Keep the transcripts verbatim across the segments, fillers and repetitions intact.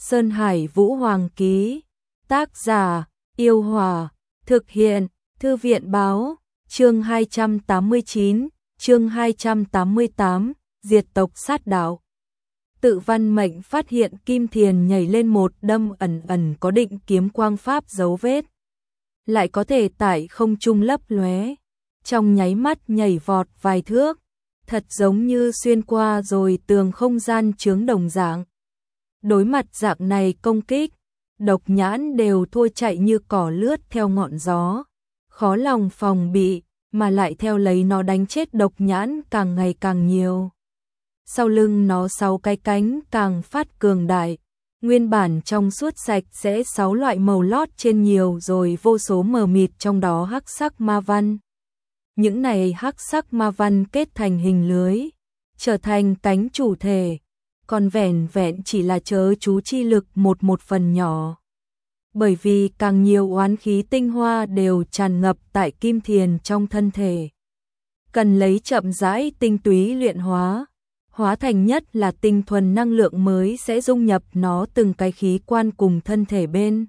Sơn Hải Vũ Hoàng ký. Tác giả: Yêu Hòa. Thực hiện: Thư viện báo. Chương hai trăm tám mươi chín, chương hai trăm tám mươi tám, diệt tộc sát đạo. Tự văn mệnh phát hiện Kim Thiền nhảy lên một đâm ẩn ẩn có định kiếm quang pháp dấu vết. Lại có thể tại không trung lấp lóe, trong nháy mắt nhảy vọt vài thước, thật giống như xuyên qua rồi tường không gian chướng đồng dạng. Đối mặt dạng này công kích, Độc Nhãn đều thua chạy như cỏ lướt theo ngọn gió, khó lòng phòng bị, mà lại theo lấy nó đánh chết Độc Nhãn càng ngày càng nhiều. Sau lưng nó sáu cái cánh càng phát cường đại, nguyên bản trong suốt sạch sẽ sáu loại màu lót trên nhiều rồi vô số mờ mịt trong đó hắc sắc ma văn. Những này hắc sắc ma văn kết thành hình lưới, trở thành cánh chủ thể, còn vẻn vẹn chỉ là chớ chú chi lực một một phần nhỏ. Bởi vì càng nhiều oán khí tinh hoa đều tràn ngập tại Kim Thiền trong thân thể, cần lấy chậm rãi tinh túy luyện hóa, hóa thành nhất là tinh thuần năng lượng mới sẽ dung nhập nó từng cái khí quan cùng thân thể bên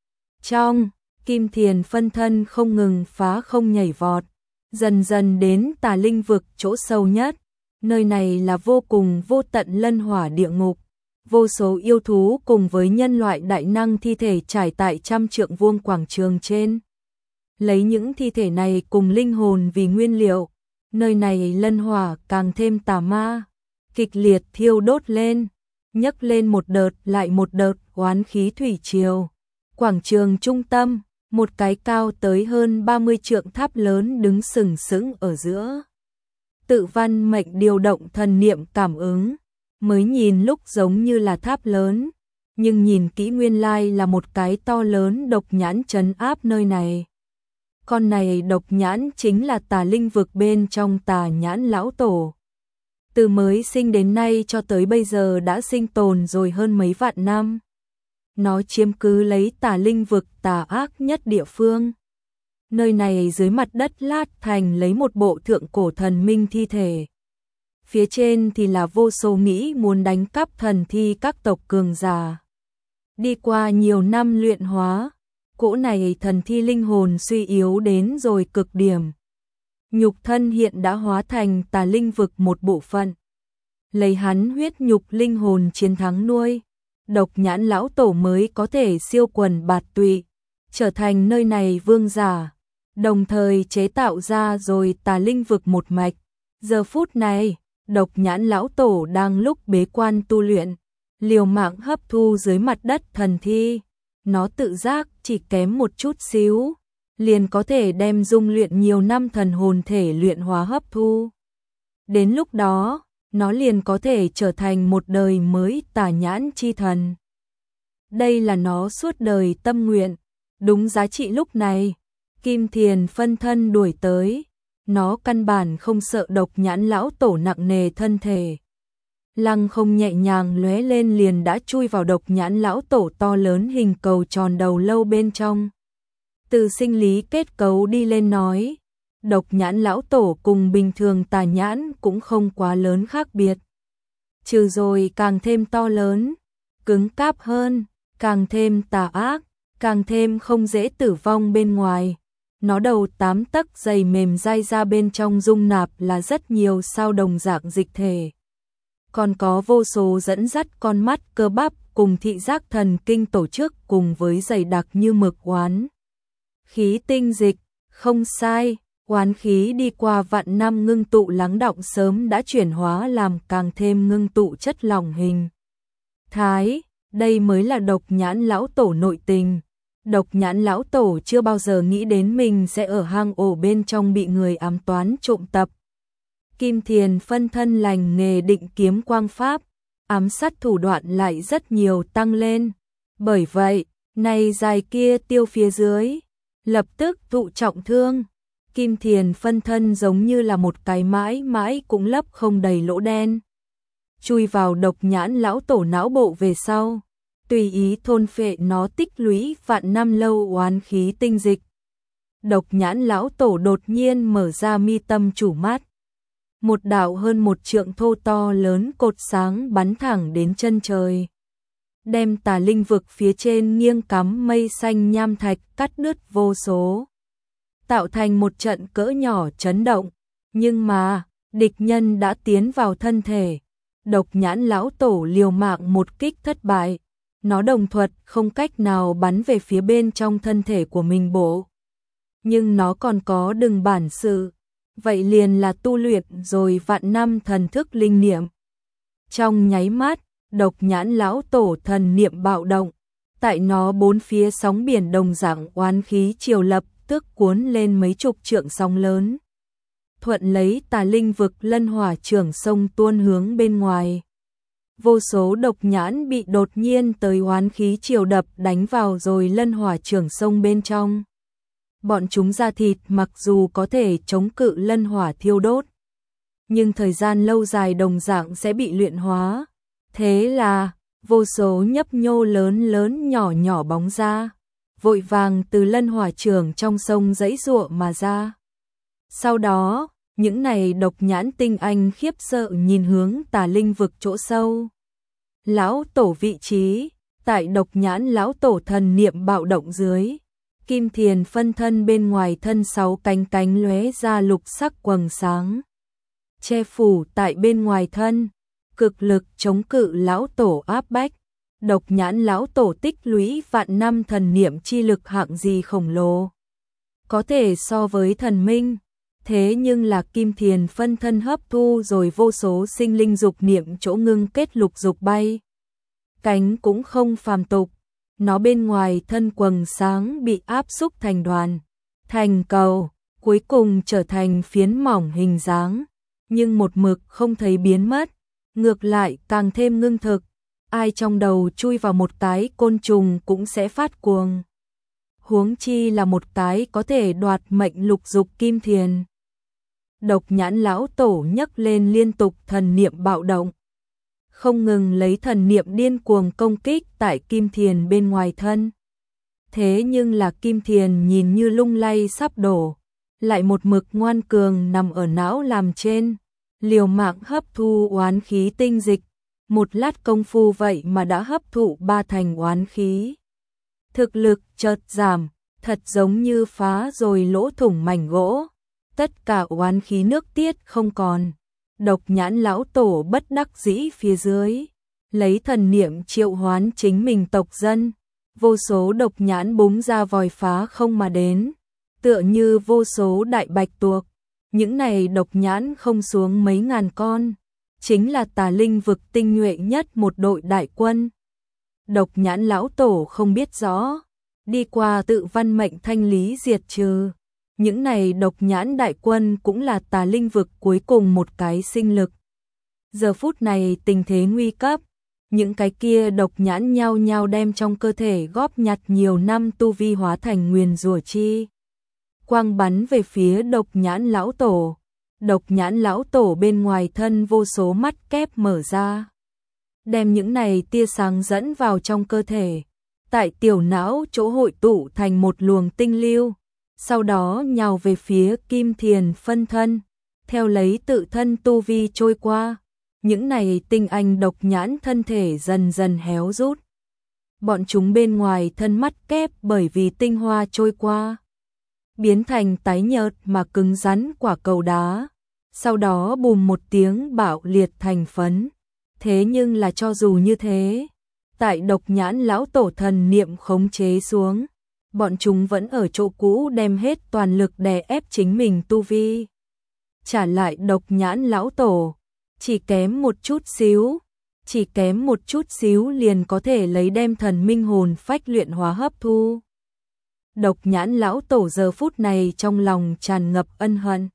trong. Kim Thiền phân thân không ngừng phá không nhảy vọt, dần dần đến Tà Linh vực chỗ sâu nhất. Nơi này là vô cùng vô tận lân hỏa địa ngục, vô số yêu thú cùng với nhân loại đại năng thi thể trải tại trăm trượng vuông quảng trường trên. Lấy những thi thể này cùng linh hồn vì nguyên liệu, nơi này lân hỏa càng thêm tà ma, kịch liệt thiêu đốt lên, nhấc lên một đợt lại một đợt oán khí thủy triều. Quảng trường trung tâm, một cái cao tới hơn ba mươi trượng tháp lớn đứng sừng sững ở giữa. Tự văn mệnh điều động thần niệm cảm ứng, mới nhìn lúc giống như là tháp lớn, nhưng nhìn kỹ nguyên lai là một cái to lớn Độc Nhãn trấn áp nơi này. Con này Độc Nhãn chính là Tà Linh vực bên trong Tà Nhãn lão tổ. Từ mới sinh đến nay cho tới bây giờ đã sinh tồn rồi hơn mấy vạn năm. Nó chiếm cứ lấy Tà Linh vực tà ác nhất địa phương. Nơi này dưới mặt đất lát thành lấy một bộ thượng cổ thần minh thi thể. Phía trên thì là vô số nghĩ muốn đánh cắp thần thi các tộc cường giả. Đi qua nhiều năm luyện hóa, cỗ này thần thi linh hồn suy yếu đến rồi cực điểm. Nhục thân hiện đã hóa thành Tà Linh vực một bộ phận. Lấy hắn huyết nhục linh hồn chiến thắng nuôi, Độc Nhãn lão tổ mới có thể siêu quần bạt tụy, trở thành nơi này vương giả, đồng thời chế tạo ra rồi Tà Linh vực một mạch. Giờ phút này, Độc Nhãn lão tổ đang lúc bế quan tu luyện, liều mạng hấp thu dưới mặt đất thần thi. Nó tự giác chỉ kém một chút xíu, liền có thể đem dung luyện nhiều năm thần hồn thể luyện hóa hấp thu. Đến lúc đó, nó liền có thể trở thành một đời mới Tà Nhãn chi thần. Đây là nó suốt đời tâm nguyện, đúng giá trị lúc này. Kim Thiền phân thân đuổi tới, nó căn bản không sợ Độc Nhãn lão tổ nặng nề thân thể. Lăng không nhẹ nhàng lóe lên liền đã chui vào Độc Nhãn lão tổ to lớn hình cầu tròn đầu lâu bên trong. Từ sinh lý kết cấu đi lên nói, Độc Nhãn lão tổ cùng bình thường Tà Nhãn cũng không quá lớn khác biệt. Trừ rồi càng thêm to lớn, cứng cáp hơn, càng thêm tà ác, càng thêm không dễ tử vong bên ngoài. Nó đầu tám tấc dày mềm dai ra bên trong dung nạp là rất nhiều sao đồng dạng dịch thể. Còn có vô số dẫn dắt con mắt cơ bắp cùng thị giác thần kinh tổ chức cùng với dày đặc như mực oán khí tinh dịch. Không sai, oán khí đi qua vạn năm ngưng tụ lắng đọng sớm đã chuyển hóa làm càng thêm ngưng tụ chất lỏng hình thái. Đây mới là Độc Nhãn lão tổ nội tình. Độc Nhãn lão tổ chưa bao giờ nghĩ đến mình sẽ ở hang ổ bên trong bị người ám toán trộm tập. Kim Thiền phân thân lành nghề định kiếm quang pháp, ám sát thủ đoạn lại rất nhiều tăng lên. Bởi vậy, này dài kia tiêu phía dưới, lập tức thụ trọng thương. Kim Thiền phân thân giống như là một cái mãi mãi cũng lấp không đầy lỗ đen. Chui vào Độc Nhãn lão tổ não bộ về sau, tùy ý thôn phệ nó tích lũy vạn năm lâu oán khí tinh dịch. Độc Nhãn lão tổ đột nhiên mở ra mi tâm chủ mắt. Một đạo hơn một trượng thô to lớn cột sáng bắn thẳng đến chân trời. đem tà linh vực phía trên nghiêng cắm mây xanh nham thạch cắt đứt vô số, tạo thành một trận cỡ nhỏ chấn động, nhưng mà, địch nhân đã tiến vào thân thể. Độc nhãn lão tổ liều mạng một kích thất bại, nó đồng thuật không cách nào bắn về phía bên trong thân thể của mình bộ. Nhưng nó còn có đừng bản sự, vậy liền là tu luyện rồi vạn năm thần thức linh niệm. Trong nháy mắt, độc nhãn lão tổ thần niệm bạo động, tại nó bốn phía sóng biển đồng dạng oán khí triều lập tức cuốn lên mấy chục trượng sóng lớn. Thuận lấy tà linh vực lân hỏa trưởng sông tuôn hướng bên ngoài. Vô số độc nhãn bị đột nhiên tới oán khí triều đập đánh vào rồi lân hỏa trưởng sông bên trong. Bọn chúng da thịt mặc dù có thể chống cự lân hỏa thiêu đốt, nhưng thời gian lâu dài đồng dạng sẽ bị luyện hóa. Thế là, vô số nhấp nhô lớn lớn nhỏ nhỏ bóng ra, vội vàng từ lân hỏa trưởng trong sông giãy giụa mà ra. Sau đó, những này độc nhãn tinh anh khiếp sợ nhìn hướng tà linh vực chỗ sâu. Lão tổ vị trí, tại độc nhãn lão tổ thần niệm bạo động dưới, kim thiền phân thân bên ngoài thân sáu cánh cánh lóe ra lục sắc quầng sáng, che phủ tại bên ngoài thân, cực lực chống cự lão tổ áp bách. Độc nhãn lão tổ tích lũy vạn năm thần niệm chi lực hạng gì khổng lồ, có thể so với thần minh. Thế nhưng là kim thiền phân thân hấp thu rồi vô số sinh linh dục niệm chỗ ngưng kết lục dục bay. Cánh cũng không phàm tục, nó bên ngoài thân quầng sáng bị áp xúc thành đoàn, thành cầu, cuối cùng trở thành phiến mỏng hình dáng, nhưng một mực không thấy biến mất, ngược lại càng thêm ngưng thực. Ai trong đầu chui vào một cái côn trùng cũng sẽ phát cuồng. Huống chi là một cái có thể đoạt mệnh lục dục kim thiền. Độc nhãn lão tổ nhấc lên liên tục thần niệm bạo động, không ngừng lấy thần niệm điên cuồng công kích tại kim thiền bên ngoài thân. Thế nhưng là kim thiền nhìn như lung lay sắp đổ, lại một mực ngoan cường nằm ở não làm trên, liều mạng hấp thu oán khí tinh dịch. Một lát công phu vậy mà đã hấp thụ ba thành oán khí. Thực lực chợt giảm, thật giống như phá rồi lỗ thủng mảnh gỗ. Tất cả oán khí nước tiết không còn. Độc nhãn lão tổ bất đắc dĩ phía dưới, lấy thần niệm triệu hoán chính mình tộc dân. Vô số độc nhãn búng ra vòi phá không mà đến, tựa như vô số đại bạch tuộc. Những này độc nhãn không xuống mấy ngàn con, chính là tà linh vực tinh nhuệ nhất một đội đại quân. Độc nhãn lão tổ không biết rõ, đi qua tự văn mệnh thanh lý diệt trừ. Những này độc nhãn đại quân cũng là tà linh vực cuối cùng một cái sinh lực. Giờ phút này tình thế nguy cấp, những cái kia độc nhãn nhao nhao đem trong cơ thể góp nhặt nhiều năm tu vi hóa thành nguyền rủa chi. Quang bắn về phía độc nhãn lão tổ. Độc nhãn lão tổ bên ngoài thân vô số mắt kép mở ra, đem những này tia sáng dẫn vào trong cơ thể, tại tiểu não chỗ hội tụ thành một luồng tinh lưu, sau đó nhào về phía kim thiền phân thân, theo lấy tự thân tu vi trôi qua, những này tinh anh độc nhãn thân thể dần dần héo rút. Bọn chúng bên ngoài thân mắt kép bởi vì tinh hoa trôi qua, biến thành tái nhợt mà cứng rắn quả cầu đá. Sau đó bùm một tiếng bạo liệt thành phấn. Thế nhưng là cho dù như thế, tại độc nhãn lão tổ thần niệm khống chế xuống, bọn chúng vẫn ở chỗ cũ đem hết toàn lực đè ép chính mình tu vi. Trả lại độc nhãn lão tổ, chỉ kém một chút xíu, chỉ kém một chút xíu liền có thể lấy đem thần minh hồn phách luyện hóa hấp thu. Độc nhãn lão tổ giờ phút này trong lòng tràn ngập ân hận.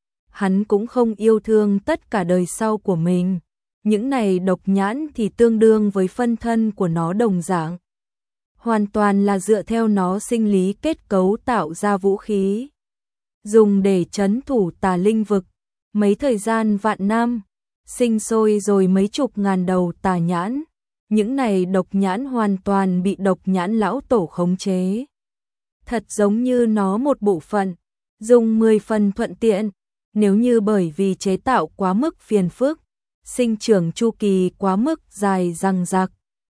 Hắn cũng không yêu thương tất cả đời sau của mình. Những này độc nhãn thì tương đương với phân thân của nó đồng dạng. Hoàn toàn là dựa theo nó sinh lý kết cấu tạo ra vũ khí, dùng để trấn thủ tà linh vực. Mấy thời gian vạn năm, sinh sôi rồi mấy chục ngàn đầu tà nhãn. Những này độc nhãn hoàn toàn bị độc nhãn lão tổ khống chế. Thật giống như nó một bộ phận, dùng mười phần thuận tiện. Nếu như bởi vì chế tạo quá mức phiền phức, sinh trưởng chu kỳ quá mức dài dằng dặc,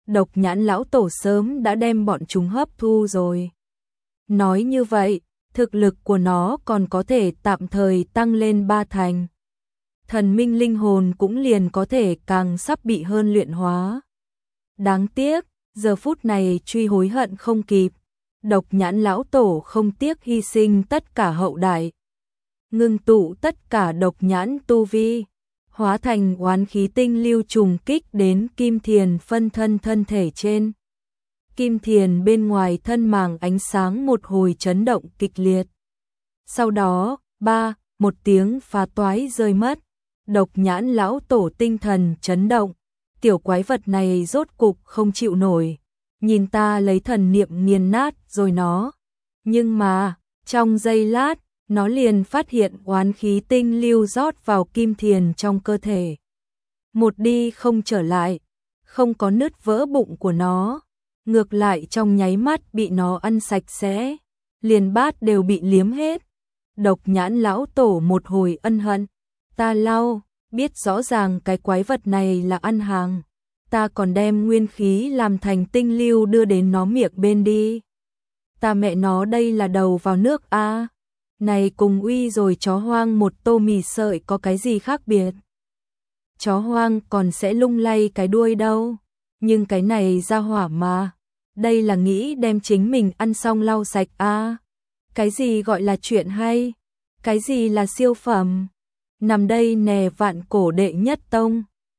Độc Nhãn lão tổ sớm đã đem bọn chúng hấp thu rồi. Nói như vậy, thực lực của nó còn có thể tạm thời tăng lên ba thành. Thần minh linh hồn cũng liền có thể càng sắp bị hơn luyện hóa. Đáng tiếc, giờ phút này truy hối hận không kịp. Độc Nhãn lão tổ không tiếc hy sinh tất cả hậu đại, ngưng tụ tất cả độc nhãn tu vi, hóa thành oán khí tinh lưu trùng kích đến Kim Thiền phân thân thân thể trên. Kim Thiền bên ngoài thân màng ánh sáng một hồi chấn động kịch liệt. Sau đó, ba, một tiếng phá toái rơi mất. Độc Nhãn lão tổ tinh thần chấn động. Tiểu quái vật này rốt cục không chịu nổi. Nhìn ta lấy thần niệm nghiền nát rồi nó. Nhưng mà, trong giây lát, nó liền phát hiện oán khí tinh lưu rót vào Kim Thiền trong cơ thể. Một đi không trở lại, không có nứt vỡ bụng của nó. Ngược lại trong nháy mắt bị nó ăn sạch sẽ, liền bát đều bị liếm hết. Độc Nhãn lão tổ một hồi ân hận. Ta lau, biết rõ ràng cái quái vật này là ăn hàng. Ta còn đem nguyên khí làm thành tinh lưu đưa đến nó miệng bên đi. Ta mẹ nó đây là đầu vào nước a. À. Này cùng uy rồi chó hoang một tô mì sợi có cái gì khác biệt. Chó hoang còn sẽ lung lay cái đuôi đâu. Nhưng cái này ra hỏa mà. Đây là nghĩ đem chính mình ăn xong lau sạch a. À. Cái gì gọi là chuyện hay? Cái gì là siêu phẩm? Nằm đây nè vạn cổ đệ nhất tông.